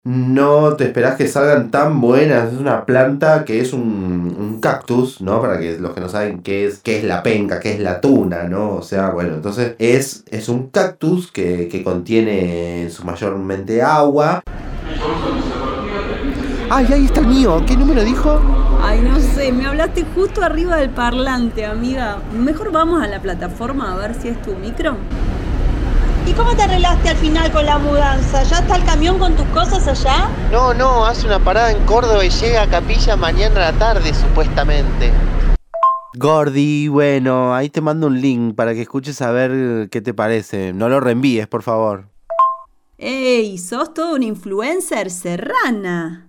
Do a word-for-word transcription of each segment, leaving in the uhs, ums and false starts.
No te esperás que salgan tan buenas. Es una planta que es un, un cactus, ¿no? Para que los que no saben qué es, qué es la penca, qué es la tuna, ¿no? O sea, bueno, entonces es, es un cactus que, que contiene en su mayormente agua. ¡Ay, ahí está el mío! ¿Qué número dijo? Ay, no sé, me hablaste justo arriba del parlante, amiga. Mejor vamos a la plataforma a ver si es tu micro. ¿Y cómo te arreglaste al final con la mudanza? ¿Ya está el camión con tus cosas allá? No, no, hace una parada en Córdoba y llega a Capilla mañana a la tarde, supuestamente. Gordi, bueno, ahí te mando un link para que escuches a ver qué te parece. No lo reenvíes, por favor. ¡Ey! ¡Sos toda una influencer serrana!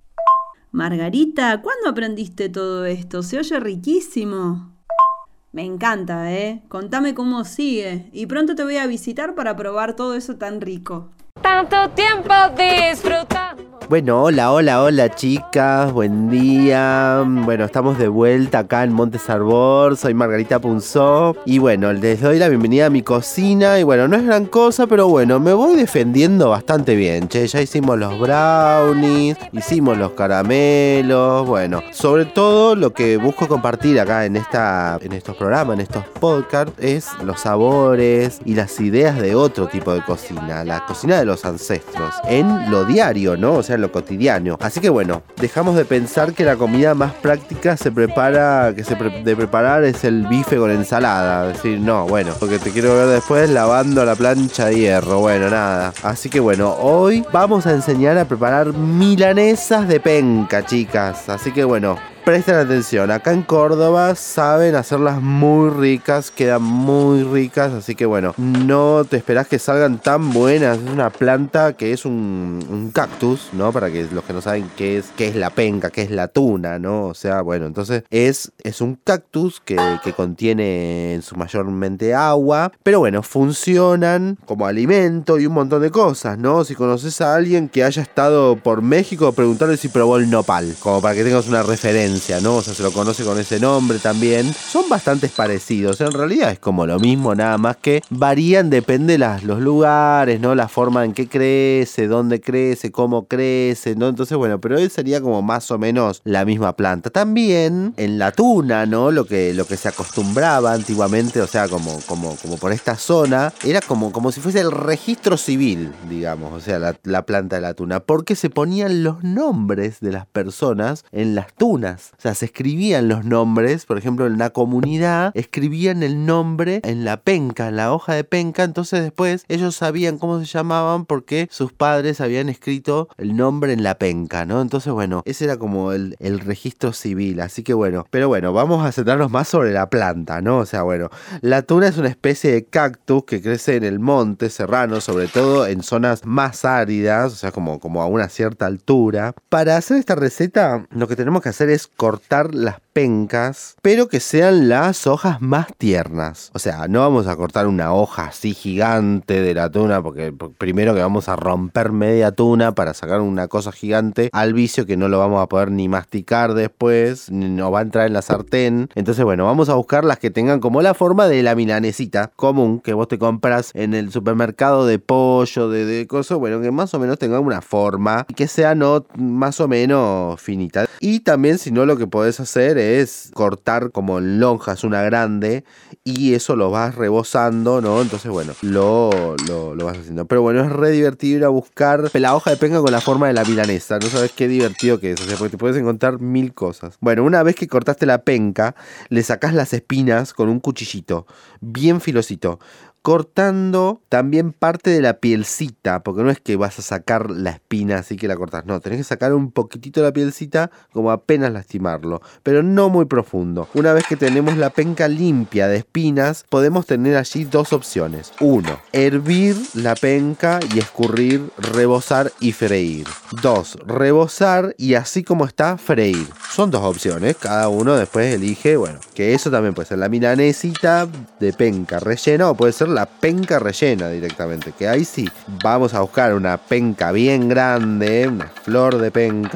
Margarita, ¿cuándo aprendiste todo esto? Se oye riquísimo. Me encanta, ¿eh? Contame cómo sigue. Y pronto te voy a visitar para probar todo eso tan rico. Tanto tiempo disfrutando. Bueno, hola, hola, hola chicas, buen día. Bueno, estamos de vuelta acá en Montes Arbor, soy Margarita Punzó. Y bueno, les doy la bienvenida a mi cocina. Y bueno, no es gran cosa, pero bueno, me voy defendiendo bastante bien, che. Ya hicimos los brownies, hicimos los caramelos. Bueno, sobre todo lo que busco compartir acá en, esta, en estos programas, en estos podcasts, es los sabores y las ideas de otro tipo de cocina. La cocina de los ancestros, en lo diario, ¿no? O sea, en lo cotidiano. Así que bueno, dejamos de pensar que la comida más práctica se prepara, que se pre- de preparar es el bife con ensalada. Es decir, no, bueno, porque te quiero ver después lavando la plancha de hierro. Bueno, nada. Así que bueno, hoy vamos a enseñar a preparar milanesas de penca, chicas. Así que bueno, presten atención, acá en Córdoba saben hacerlas muy ricas, quedan muy ricas, así que bueno, no te esperás que salgan tan buenas. Es una planta que es un, un cactus, ¿no? Para que los que no saben qué es, qué es la penca, qué es la tuna, ¿no? O sea, bueno, entonces es, es un cactus que, que contiene en su mayormente agua, pero bueno, funcionan como alimento y un montón de cosas, ¿no? Si conoces a alguien que haya estado por México, preguntarle si probó el nopal, como para que tengas una referencia, ¿no? O sea, se lo conoce con ese nombre también. Son bastante parecidos. En realidad es como lo mismo, nada más que varían, depende las, los lugares, ¿no? La forma en que crece, dónde crece, cómo crece, ¿no? Entonces, bueno, pero él sería como más o menos la misma planta. También en la tuna, ¿no? Lo que, lo que se acostumbraba antiguamente, o sea, como, como, como por esta zona, era como, como si fuese el registro civil, digamos, o sea, la, la planta de la tuna, porque se ponían los nombres de las personas en las tunas. O sea, se escribían los nombres, por ejemplo, en la comunidad, escribían el nombre en la penca, en la hoja de penca, entonces después ellos sabían cómo se llamaban porque sus padres habían escrito el nombre en la penca, ¿no? Entonces, bueno, ese era como el, el registro civil, así que bueno, pero bueno, vamos a centrarnos más sobre la planta, ¿no? O sea, bueno, la tuna es una especie de cactus que crece en el monte serrano, sobre todo en zonas más áridas, o sea, como, como a una cierta altura. Para hacer esta receta, lo que tenemos que hacer es cortar las pencas, pero que sean las hojas más tiernas. O sea, no vamos a cortar una hoja así gigante de la tuna, porque primero que vamos a romper media tuna para sacar una cosa gigante al vicio que no lo vamos a poder ni masticar después, ni nos va a entrar en la sartén. Entonces, bueno, vamos a buscar las que tengan como la forma de la milanesita común que vos te compras en el supermercado de pollo, de, de cosas, bueno, que más o menos tengan una forma y que sea no más o menos finita. Y también, si no, lo que podés hacer es cortar como en lonjas una grande y eso lo vas rebozando, ¿no? Entonces, bueno, lo, lo, lo vas haciendo. Pero bueno, es re divertido ir a buscar la hoja de penca con la forma de la milanesa. No sabes qué divertido que es, o sea, porque te puedes encontrar mil cosas. Bueno, una vez que cortaste la penca, le sacás las espinas con un cuchillito, bien filosito, cortando también parte de la pielcita, porque no es que vas a sacar la espina así que la cortas, no, tenés que sacar un poquitito de la pielcita, como apenas lastimarlo, pero no muy profundo. Una vez que tenemos la penca limpia de espinas, podemos tener allí dos opciones. Uno, hervir la penca y escurrir, rebozar y freír. Dos, rebozar y así como está, freír. Son dos opciones, cada uno después elige, bueno, que eso también puede ser la milanesita de penca rellena o puede ser la penca rellena directamente, que ahí sí vamos a buscar una penca bien grande, una flor de penca,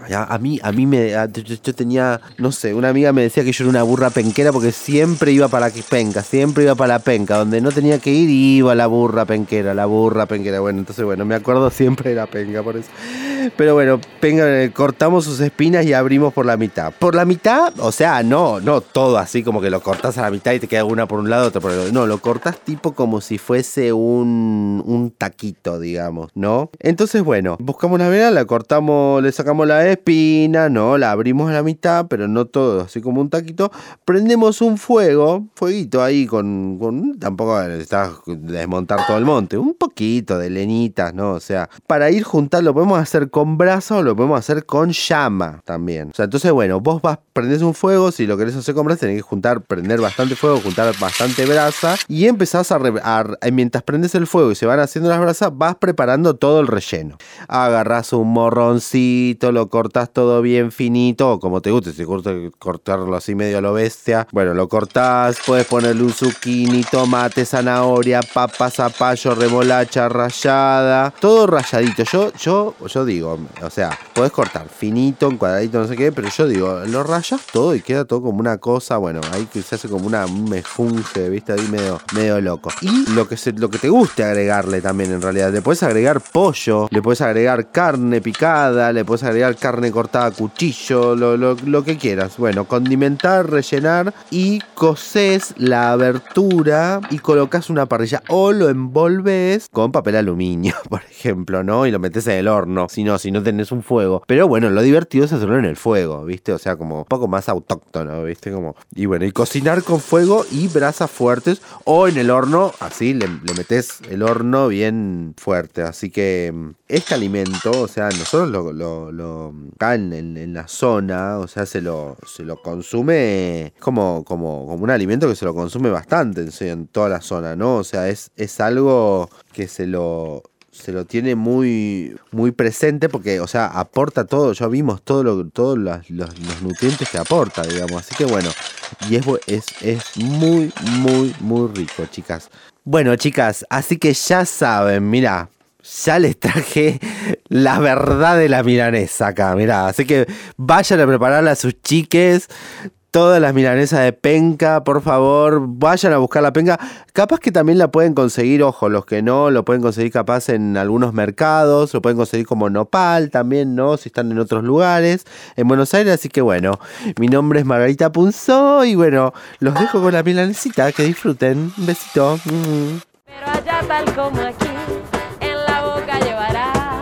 A, a mí, a mí me, a, yo, yo tenía, no sé, una amiga me decía que yo era una burra penquera porque siempre iba para la penca, siempre iba para la penca, donde no tenía que ir iba la burra penquera, la burra penquera. Bueno, entonces bueno, me acuerdo siempre de la penca, por eso. Pero bueno, penca, cortamos sus espinas y abrimos por la mitad. Por la mitad, o sea, no, no todo así como que lo cortás a la mitad y te queda una por un lado, otra por el otro. No, lo cortás tipo como si fuese un, un taquito, digamos, ¿no? Entonces bueno, buscamos una vena, la cortamos, le sacamos la espina, no, la abrimos a la mitad, pero no todo, así como un taquito. Prendemos un fuego, fueguito ahí con, con tampoco necesitas desmontar todo el monte, un poquito de leñitas, ¿no? O sea, para ir juntando, lo podemos hacer con brasa o lo podemos hacer con llama también. O sea, entonces bueno, vos vas, prendés un fuego, si lo querés hacer con brasa, tenés que juntar, prender bastante fuego, juntar bastante brasa y empezás a, re, a mientras prendes el fuego y se van haciendo las brasas, vas preparando todo el relleno. Agarrás un morroncito, lo cortás todo bien finito, como te guste, si cortas cortarlo así medio a lo bestia, bueno, lo cortás, puedes ponerle un zucchini, tomate, zanahoria, papa, zapallo, remolacha rallada, todo ralladito. Yo, yo, yo digo, o sea, podés cortar finito, en cuadradito, no sé qué, pero yo digo, lo rayas todo y queda todo como una cosa, bueno, ahí que se hace como una, un mejunje, viste, ahí medio, medio loco. Y lo que, se, lo que te guste agregarle también, en realidad, le puedes agregar pollo, le puedes agregar carne picada, le puedes agregar carne cortada a cuchillo, lo, lo, lo que quieras. Bueno, condimentar, rellenar y cosés la abertura y colocas una parrilla o lo envolves con papel aluminio, por ejemplo, ¿no? Y lo metes en el horno, si no, si no tenés un fuego. Pero bueno, lo divertido es hacerlo en el fuego, ¿viste? O sea, como un poco más autóctono, ¿viste? Como, y bueno, y cocinar con fuego y brasas fuertes o en el horno, así le, le metés el horno bien fuerte. Así que este alimento, o sea, nosotros lo, lo, lo acá en, en, en la zona, o sea, se lo, se lo consume como, como, como un alimento que se lo consume bastante en, en toda la zona, ¿no? O sea, es, es algo que se lo... se lo tiene muy muy presente porque, o sea, aporta todo, ya vimos todo lo, todos los, los, los nutrientes que aporta, digamos, así que bueno, y es, es, es muy, muy, muy rico, chicas. Bueno, chicas, así que ya saben, mirá, ya les traje la verdad de la milanesa acá, mirá, así que vayan a prepararla a sus chiques. Todas las milanesas de penca, por favor, vayan a buscar la penca. Capaz que también la pueden conseguir, ojo, los que no, lo pueden conseguir capaz en algunos mercados, lo pueden conseguir como nopal también, ¿no? Si están en otros lugares, en Buenos Aires. Así que bueno, mi nombre es Margarita Punzó y bueno, los dejo con la milanesita, que disfruten. Un besito. Mm. Pero allá tal como aquí, en la boca llevarás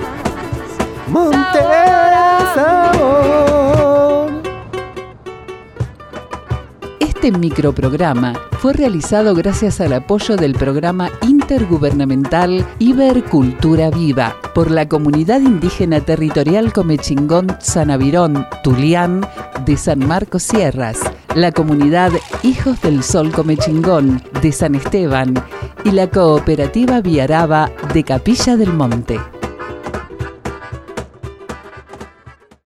Monte Sabor. Este microprograma fue realizado gracias al apoyo del programa intergubernamental Ibercultura Viva por la Comunidad Indígena Territorial Comechingón Sanavirón Tulián de San Marcos Sierras, la Comunidad Hijos del Sol Comechingón de San Esteban y la Cooperativa Viaraba de Capilla del Monte.